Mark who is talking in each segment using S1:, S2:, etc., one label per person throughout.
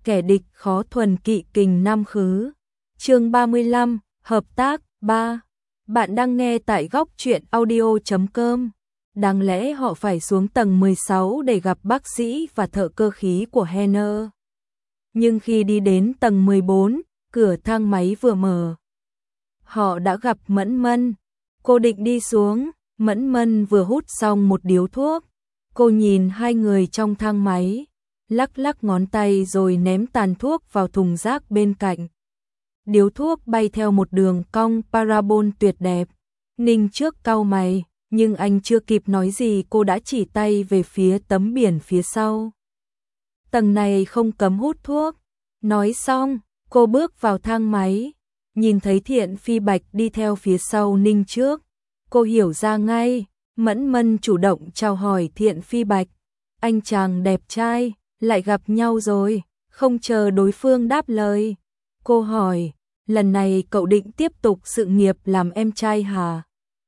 S1: kẻ địch khó thuần kỵ kình nam khứ. Chương 35, hợp tác 3. Bạn đang nghe tại góc truyện audio.com. Đáng lẽ họ phải xuống tầng 16 để gặp bác sĩ và thợ cơ khí của Henner. Nhưng khi đi đến tầng 14, cửa thang máy vừa mở, họ đã gặp Mẫn Mân. Cô định đi xuống, Mẫn Mân vừa hút xong một điếu thuốc. Cô nhìn hai người trong thang máy, lắc lắc ngón tay rồi ném tàn thuốc vào thùng rác bên cạnh. Điếu thuốc bay theo một đường cong parabol tuyệt đẹp. Ninh trước cau mày, nhưng anh chưa kịp nói gì cô đã chỉ tay về phía tấm biển phía sau. Tầng này không cấm hút thuốc. Nói xong, cô bước vào thang máy, nhìn thấy Thiện Phi Bạch đi theo phía sau Ninh trước. Cô hiểu ra ngay, Mẫn Mân chủ động chào hỏi Thiện Phi Bạch. Anh chàng đẹp trai, lại gặp nhau rồi. Không chờ đối phương đáp lời, cô hỏi, lần này cậu định tiếp tục sự nghiệp làm em trai hả?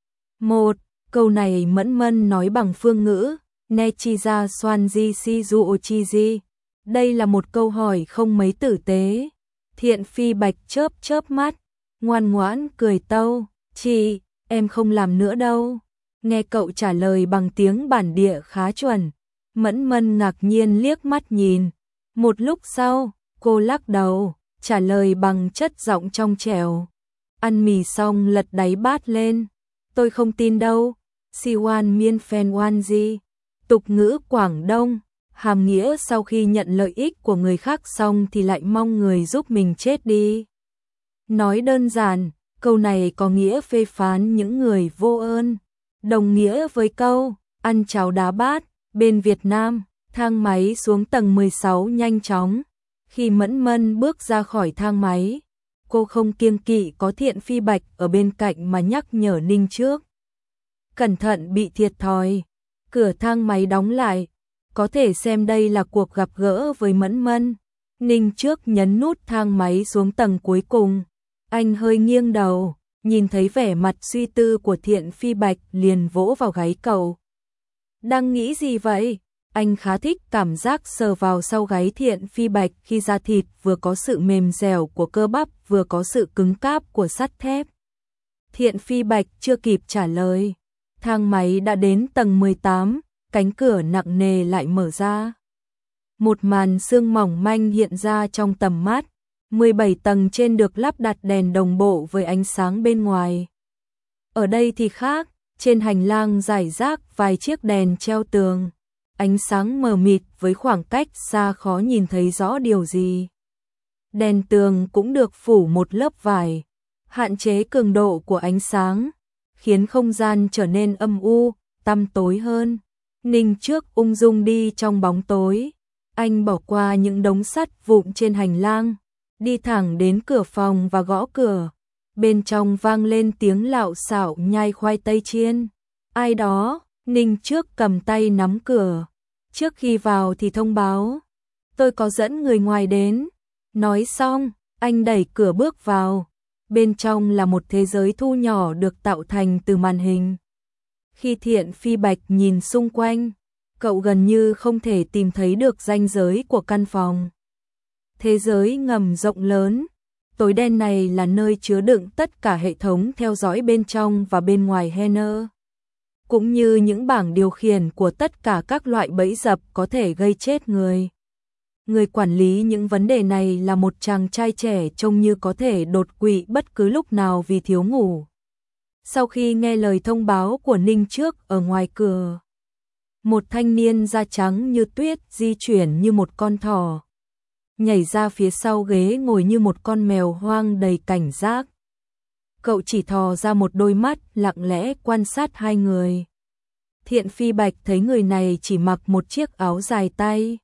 S1: Câu này Mẫn Mân nói bằng phương ngữ Nechiza Swanji Shizu Ochiji. Đây là một câu hỏi không mấy tử tế. Thiện Phi Bạch chớp chớp mắt, ngoan ngoãn cười tâu, chị, em không làm nữa đâu. Nghe cậu trả lời bằng tiếng bản địa khá chuẩn, Mẫn Mân ngạc nhiên liếc mắt nhìn. Một lúc sau, cô lắc đầu, trả lời bằng chất giọng trong trẻo. Ăn mì xong lật đáy bát lên. Tôi không tin đâu. Siwan miên phen wan gì. Tục ngữ Quảng Đông, hàm nghĩa sau khi nhận lợi ích của người khác xong thì lại mong người giúp mình chết đi. Nói đơn giản, câu này có nghĩa phê phán những người vô ơn. Đồng nghĩa với câu ăn cháo đá bát. Bên Việt Nam, thang máy xuống tầng 16 nhanh chóng. Khi Mẫn Mân bước ra khỏi thang máy, cô không kiêng kỵ có Thiện Phi Bạch ở bên cạnh mà nhắc nhở Ninh trước. Cẩn thận bị thiệt thòi. Cửa thang máy đóng lại, có thể xem đây là cuộc gặp gỡ với Mẫn Mân. Ninh trước nhấn nút thang máy xuống tầng cuối cùng. Anh hơi nghiêng đầu, nhìn thấy vẻ mặt suy tư của Thiện Phi Bạch liền vỗ vào gáy cậu. Đang nghĩ gì vậy? Anh khá thích cảm giác sờ vào sau gáy Thiện Phi Bạch khi da thịt vừa có sự mềm dẻo của cơ bắp vừa có sự cứng cáp của sắt thép. Thiện Phi Bạch chưa kịp trả lời. Thang máy đã đến tầng 18, cánh cửa nặng nề lại mở ra. Một màn sương mỏng manh hiện ra trong tầm mắt. 17 tầng trên được lắp đặt đèn đồng bộ với ánh sáng bên ngoài. Ở đây thì khác, trên hành lang rải rác vài chiếc đèn treo tường. Ánh sáng mờ mịt với khoảng cách xa khó nhìn thấy rõ điều gì. Đèn tường cũng được phủ một lớp vải, hạn chế cường độ của ánh sáng, khiến không gian trở nên âm u, tăm tối hơn. Ninh trước ung dung đi trong bóng tối. Anh bỏ qua những đống sắt vụn trên hành lang, đi thẳng đến cửa phòng và gõ cửa. Bên trong vang lên tiếng lạo xạo nhai khoai tây chiên. Ai đó? Ninh trước cầm tay nắm cửa. Trước khi vào thì thông báo. Tôi có dẫn người ngoài đến. Nói xong, anh đẩy cửa bước vào. Bên trong là một thế giới thu nhỏ được tạo thành từ màn hình. Khi Thiện Phi Bạch nhìn xung quanh, cậu gần như không thể tìm thấy được ranh giới của căn phòng. Thế giới ngầm rộng lớn, tối đen này là nơi chứa đựng tất cả hệ thống theo dõi bên trong và bên ngoài Henner, cũng như những bảng điều khiển của tất cả các loại bẫy dập có thể gây chết người. Người quản lý những vấn đề này là một chàng trai trẻ trông như có thể đột quỵ bất cứ lúc nào vì thiếu ngủ. Sau khi nghe lời thông báo của Ninh trước ở ngoài cửa, một thanh niên da trắng như tuyết di chuyển như một con thỏ, nhảy ra phía sau ghế ngồi như một con mèo hoang đầy cảnh giác. Cậu chỉ thò ra một đôi mắt lặng lẽ quan sát hai người. Thiện Phi Bạch thấy người này chỉ mặc một chiếc áo dài tay.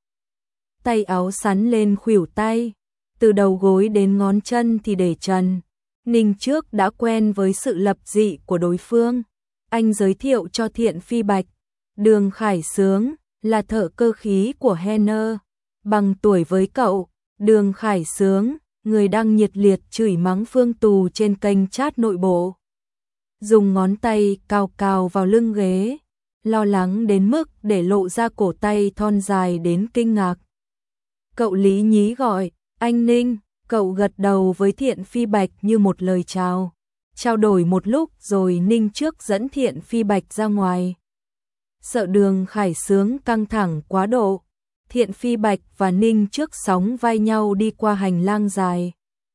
S1: Tay áo sắn lên khuỷu tay, từ đầu gối đến ngón chân thì để trần. Ninh trước đã quen với sự lập dị của đối phương. Anh giới thiệu cho Thiện Phi Bạch, Đường Khải Sướng là thợ cơ khí của Henner, bằng tuổi với cậu. Đường Khải Sướng, người đang nhiệt liệt chửi mắng Phương Tù trên kênh chat nội bộ. Dùng ngón tay cào cào vào lưng ghế, lo lắng đến mức để lộ ra cổ tay thon dài đến kinh ngạc. Cậu Lý nhí gọi, anh Ninh, cậu gật đầu với Thiện Phi Bạch như một lời chào. Trao đổi một lúc rồi Ninh trước dẫn Thiện Phi Bạch ra ngoài. Sợ Đường khải sướng căng thẳng quá độ, Thiện Phi Bạch và Ninh trước sóng vai nhau đi qua hành lang dài.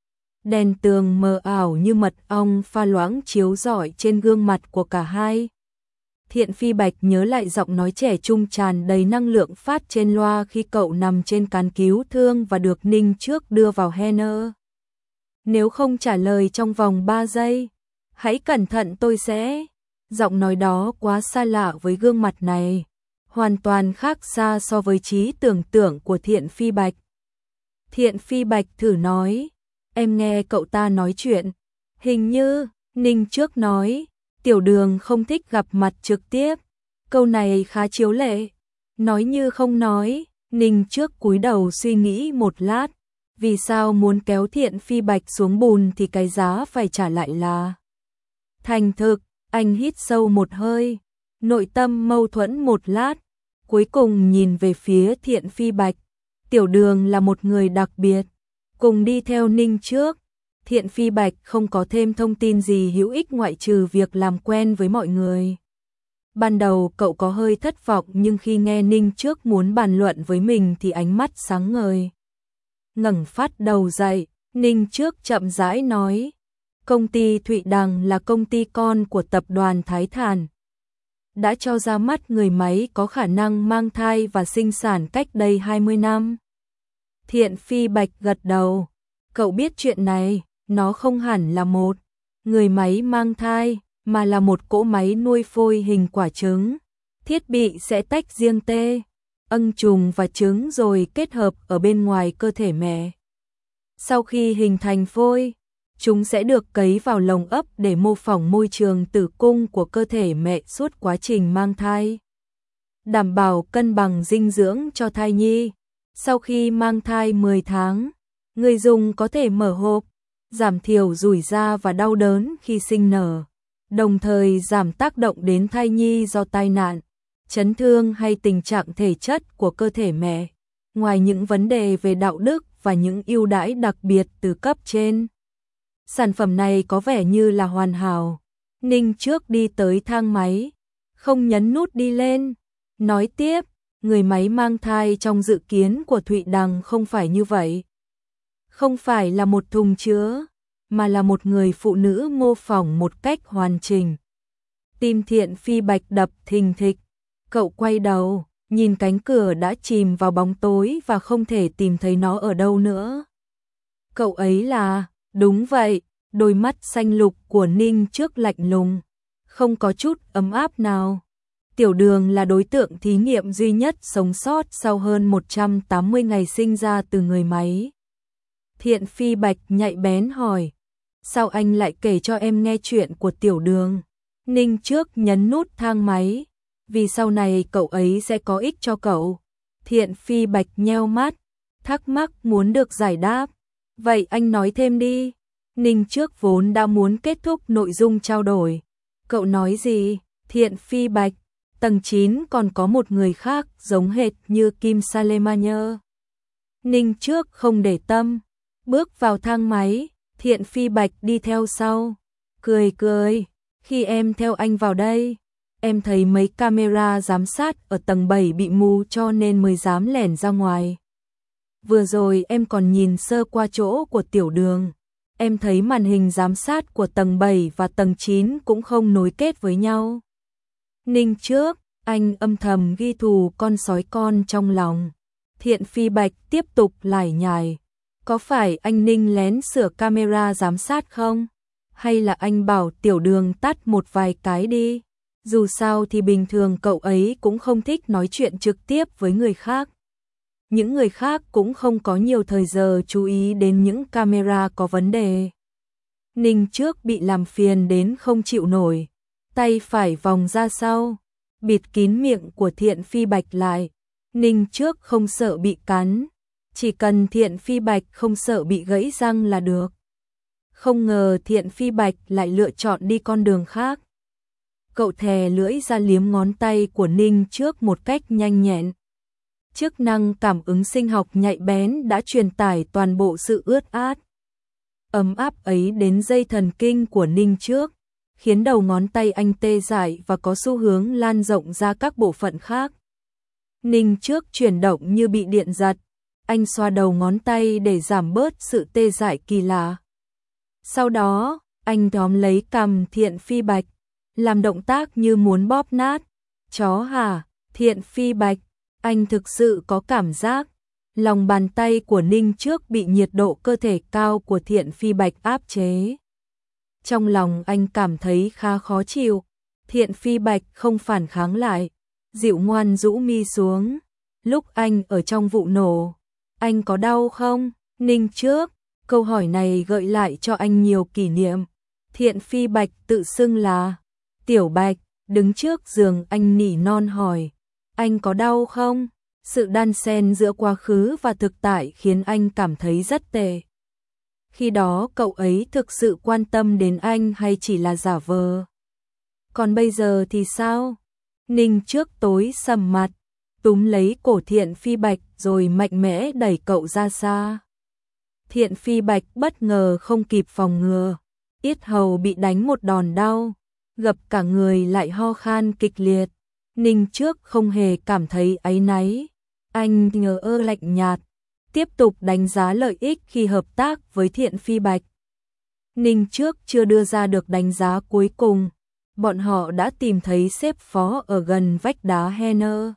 S1: Đèn tường mờ ảo như mật ong pha loãng chiếu rọi trên gương mặt của cả hai. Thiện Phi Bạch nhớ lại giọng nói trẻ trung tràn đầy năng lượng phát trên loa khi cậu nằm trên cán cứu thương và được Ninh trước đưa vào Henner. Nếu không trả lời trong vòng 3 giây, hãy cẩn thận tôi sẽ... Giọng nói đó quá xa lạ với gương mặt này, hoàn toàn khác xa so với trí tưởng tượng của Thiện Phi Bạch. Thiện Phi Bạch thử nói, em nghe cậu ta nói chuyện, hình như, Ninh trước nói, Tiểu Đường không thích gặp mặt trực tiếp, câu này khá chiếu lệ. Nói như không nói, Ninh trước cúi đầu suy nghĩ một lát, vì sao muốn kéo Thiện Phi Bạch xuống bùn thì cái giá phải trả lại là thành thực. Anh hít sâu một hơi, nội tâm mâu thuẫn một lát, cuối cùng nhìn về phía Thiện Phi Bạch. Tiểu Đường là một người đặc biệt, cùng đi theo Ninh trước. Thiện Phi Bạch không có thêm thông tin gì hữu ích ngoại trừ việc làm quen với mọi người. Ban đầu cậu có hơi thất vọng nhưng khi nghe Ninh trước muốn bàn luận với mình thì ánh mắt sáng ngời. Ngẩng phát đầu dậy, Ninh trước chậm rãi nói. Công ty Thụy Đằng là công ty con của tập đoàn Thái Thản. Đã cho ra mắt người máy có khả năng mang thai và sinh sản cách đây 20 năm. Thiện Phi Bạch gật đầu. Cậu biết chuyện này, nó không hẳn là một người máy mang thai, mà là một cỗ máy nuôi phôi hình quả trứng. Thiết bị sẽ tách riêng âng trùng và trứng rồi kết hợp ở bên ngoài cơ thể mẹ. Sau khi hình thành phôi, chúng sẽ được cấy vào lồng ấp để mô phỏng môi trường tử cung của cơ thể mẹ suốt quá trình mang thai. Đảm bảo cân bằng dinh dưỡng cho thai nhi. Sau khi mang thai 10 tháng, người dùng có thể mở hộp, giảm thiểu rủi ro và đau đớn khi sinh nở, đồng thời giảm tác động đến thai nhi do tai nạn, chấn thương hay tình trạng thể chất của cơ thể mẹ. Ngoài những vấn đề về đạo đức và những ưu đãi đặc biệt từ cấp trên, sản phẩm này có vẻ như là hoàn hảo. Ninh trước đi tới thang máy, không nhấn nút đi lên. Nói tiếp, người máy mang thai trong dự kiến của Thụy Đằng không phải như vậy. Không phải là một thùng chứa, mà là một người phụ nữ mô phỏng một cách hoàn chỉnh. Tim Thiện Phi Bạch đập thình thịch. Cậu quay đầu, nhìn cánh cửa đã chìm vào bóng tối và không thể tìm thấy nó ở đâu nữa. Cậu ấy là... Đúng vậy, đôi mắt xanh lục của Ninh trước lạnh lùng, không có chút ấm áp nào. Tiểu Đường là đối tượng thí nghiệm duy nhất sống sót sau hơn 180 ngày sinh ra từ người máy. Thiện Phi Bạch nhạy bén hỏi, sao anh lại kể cho em nghe chuyện của Tiểu Đường? Ninh trước nhấn nút thang máy, vì sau này cậu ấy sẽ có ích cho cậu. Thiện Phi Bạch nheo mắt, thắc mắc muốn được giải đáp. Vậy anh nói thêm đi. Ninh trước vốn đã muốn kết thúc nội dung trao đổi. Cậu nói gì? Thiện Phi Bạch, tầng 9 còn có một người khác giống hệt như Kim Salemaner. Ninh trước không để tâm, bước vào thang máy, Thiện Phi Bạch đi theo sau. Cười cười, khi em theo anh vào đây, em thấy mấy camera giám sát ở tầng 7 bị mù cho nên mới dám lẻn ra ngoài. Vừa rồi em còn nhìn sơ qua chỗ của Tiểu Đường. Em thấy màn hình giám sát của tầng 7 và tầng 9 cũng không nối kết với nhau. Ninh trước, anh âm thầm ghi thù con sói con trong lòng. Thiện Phi Bạch tiếp tục lải nhải. Có phải anh Ninh lén sửa camera giám sát không? Hay là anh bảo Tiểu Đường tắt một vài cái đi? Dù sao thì bình thường cậu ấy cũng không thích nói chuyện trực tiếp với người khác. Những người khác cũng không có nhiều thời giờ chú ý đến những camera có vấn đề. Ninh trước bị làm phiền đến không chịu nổi, tay phải vòng ra sau, bịt kín miệng của Thiện Phi Bạch lại. Ninh trước không sợ bị cắn, chỉ cần Thiện Phi Bạch không sợ bị gãy răng là được. Không ngờ Thiện Phi Bạch lại lựa chọn đi con đường khác. Cậu thè lưỡi ra liếm ngón tay của Ninh trước một cách nhanh nhẹn. Chức năng cảm ứng sinh học nhạy bén đã truyền tải toàn bộ sự ướt át, ấm áp ấy đến dây thần kinh của Ninh Trước, khiến đầu ngón tay anh tê dại và có xu hướng lan rộng ra các bộ phận khác. Ninh Trước chuyển động như bị điện giật, anh xoa đầu ngón tay để giảm bớt sự tê dại kỳ lạ. Sau đó, anh tóm lấy cằm Thiện Phi Bạch, làm động tác như muốn bóp nát. Chó hả, Thiện Phi Bạch, anh thực sự có cảm giác. Lòng bàn tay của Ninh Trước bị nhiệt độ cơ thể cao của Thiện Phi Bạch áp chế. Trong lòng anh cảm thấy khá khó chịu. Thiện Phi Bạch không phản kháng lại, dịu ngoan rũ mi xuống. Lúc anh ở trong vụ nổ, anh có đau không? Ninh Trước, câu hỏi này gợi lại cho anh nhiều kỷ niệm. Thiện Phi Bạch tự xưng là Tiểu Bạch, đứng trước giường anh nỉ non hỏi, anh có đau không? Sự đan xen giữa quá khứ và thực tại khiến anh cảm thấy rất tệ. Khi đó cậu ấy thực sự quan tâm đến anh hay chỉ là giả vờ? Còn bây giờ thì sao? Ninh Trước tối sầm mặt, túm lấy cổ Thiện Phi Bạch rồi mạnh mẽ đẩy cậu ra xa. Thiện Phi Bạch bất ngờ không kịp phòng ngừa, yết hầu bị đánh một đòn đau, gập cả người lại ho khan kịch liệt. Ninh Trước không hề cảm thấy áy náy, anh ngờ ơ lạnh nhạt, tiếp tục đánh giá lợi ích khi hợp tác với Thiện Phi Bạch. Ninh Trước chưa đưa ra được đánh giá cuối cùng, bọn họ đã tìm thấy sếp phó ở gần vách đá Henner.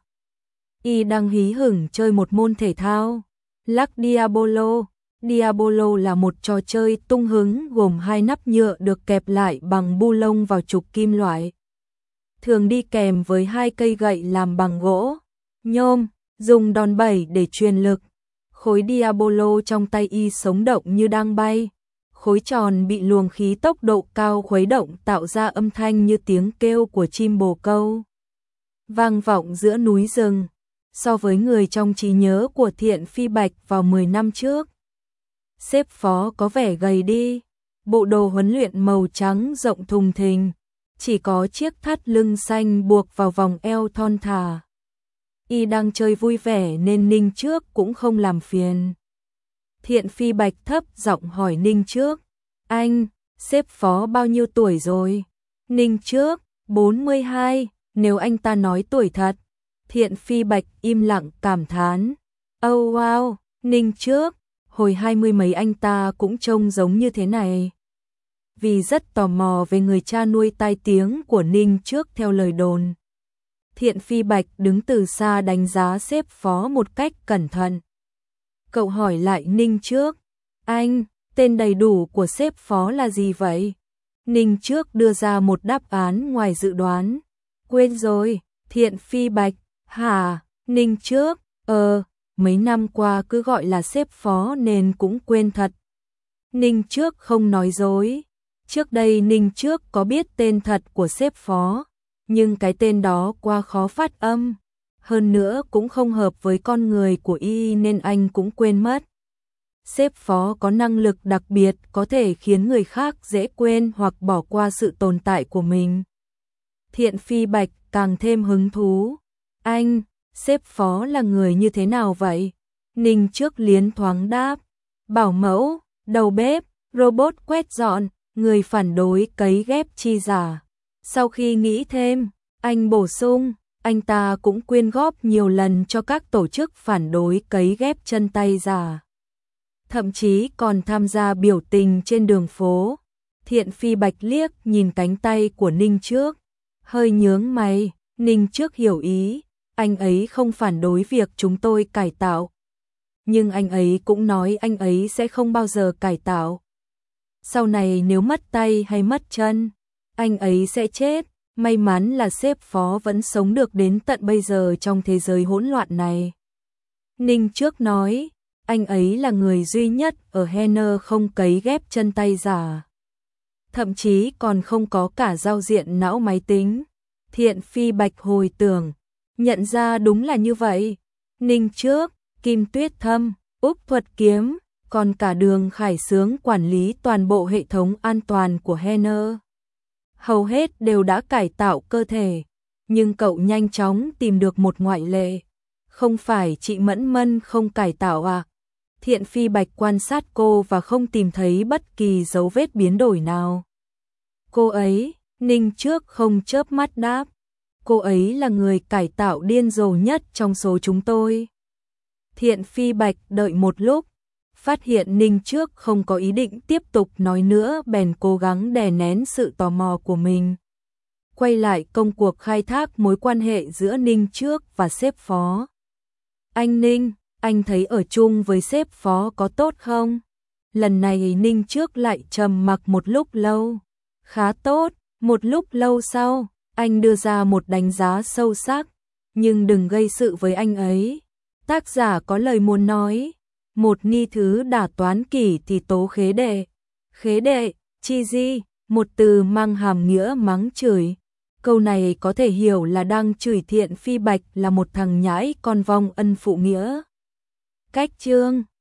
S1: Y đang hí hửng chơi một môn thể thao, lắc Diabolo. Diabolo là một trò chơi tung hứng gồm 2 nắp nhựa được kẹp lại bằng bu lông vào trục kim loại, thường đi kèm với 2 cây gậy làm bằng gỗ, nhôm, dùng đòn bẩy để truyền lực. Khối Diabolo trong tay Y sống động như đang bay, khối tròn bị luồng khí tốc độ cao khuấy động tạo ra âm thanh như tiếng kêu của chim bồ câu, vang vọng giữa núi rừng. So với người trong trí nhớ của Thiện Phi Bạch vào 10 năm trước, sếp phó có vẻ gầy đi, bộ đồ huấn luyện màu trắng rộng thùng thình, chỉ có chiếc thắt lưng xanh buộc vào vòng eo thon thả. Y đang chơi vui vẻ nên Ninh Trước cũng không làm phiền. Thiện Phi Bạch thấp giọng hỏi Ninh Trước, anh, sếp phó bao nhiêu tuổi rồi? Ninh Trước, 42, nếu anh ta nói tuổi thật. Thiện Phi Bạch im lặng cảm thán, oh wow, Ninh Trước, hồi 20 mấy anh ta cũng trông giống như thế này. Vì rất tò mò về người cha nuôi tai tiếng của Ninh Trước theo lời đồn, Thiện Phi Bạch đứng từ xa đánh giá sếp phó một cách cẩn thận. Cậu hỏi lại Ninh Trước, anh, tên đầy đủ của sếp phó là gì vậy? Ninh Trước đưa ra một đáp án ngoài dự đoán, quên rồi. Thiện Phi Bạch, hả? Ninh Trước, mấy năm qua cứ gọi là sếp phó nên cũng quên thật. Ninh Trước không nói dối. Trước đây Ninh Trước có biết tên thật của sếp phó, nhưng cái tên đó quá khó phát âm. Hơn nữa cũng không hợp với con người của Y nên anh cũng quên mất. Sếp phó có năng lực đặc biệt có thể khiến người khác dễ quên hoặc bỏ qua sự tồn tại của mình. Thiện Phi Bạch càng thêm hứng thú. Anh, sếp phó là người như thế nào vậy? Ninh Trước liến thoáng đáp, bảo mẫu, đầu bếp, robot quét dọn, người phản đối cấy ghép chi giả. Sau khi nghĩ thêm, anh bổ sung, anh ta cũng quyên góp nhiều lần cho các tổ chức phản đối cấy ghép chân tay giả. Thậm chí còn tham gia biểu tình trên đường phố. Thiện Phi Bạch liếc nhìn cánh tay của Ninh Trước, hơi nhướng mày. Ninh Trước hiểu ý, anh ấy không phản đối việc chúng tôi cải tạo. Nhưng anh ấy cũng nói anh ấy sẽ không bao giờ cải tạo. Sau này nếu mất tay hay mất chân, anh ấy sẽ chết. May mắn là sếp phó vẫn sống được đến tận bây giờ trong thế giới hỗn loạn này. Ninh Trước nói, anh ấy là người duy nhất ở Henner không cấy ghép chân tay giả. Thậm chí còn không có cả giao diện não máy tính. Thiện Phi Bạch hồi tưởng, nhận ra đúng là như vậy. Ninh Trước, Kim Tuyết Thâm, Úc Thuật Kiếm, còn cả Đường Khải Sướng quản lý toàn bộ hệ thống an toàn của Henner. Hầu hết đều đã cải tạo cơ thể, nhưng cậu nhanh chóng tìm được một ngoại lệ. Không phải chị Mẫn Mân không cải tạo à? Thiện Phi Bạch quan sát cô và không tìm thấy bất kỳ dấu vết biến đổi nào. Cô ấy, Ninh Trước không chớp mắt đáp. Cô ấy là người cải tạo điên rồ nhất trong số chúng tôi. Thiện Phi Bạch đợi một lúc, phát hiện Ninh Trước không có ý định tiếp tục nói nữa bèn cố gắng đè nén sự tò mò của mình. Quay lại công cuộc khai thác mối quan hệ giữa Ninh Trước và sếp phó. Anh Ninh, anh thấy ở chung với sếp phó có tốt không? Lần này Ninh Trước lại trầm mặc một lúc lâu. Khá tốt, một lúc lâu sau, anh đưa ra một đánh giá sâu sắc, nhưng đừng gây sự với anh ấy. Tác giả có lời muốn nói, một ni thứ đả toán kỷ thì tố khế đệ. Khế đệ, chi di, một từ mang hàm nghĩa mắng chửi. Câu này có thể hiểu là đang chửi Thiện Phi Bạch là một thằng nhãi con vong ân phụ nghĩa. Cách chương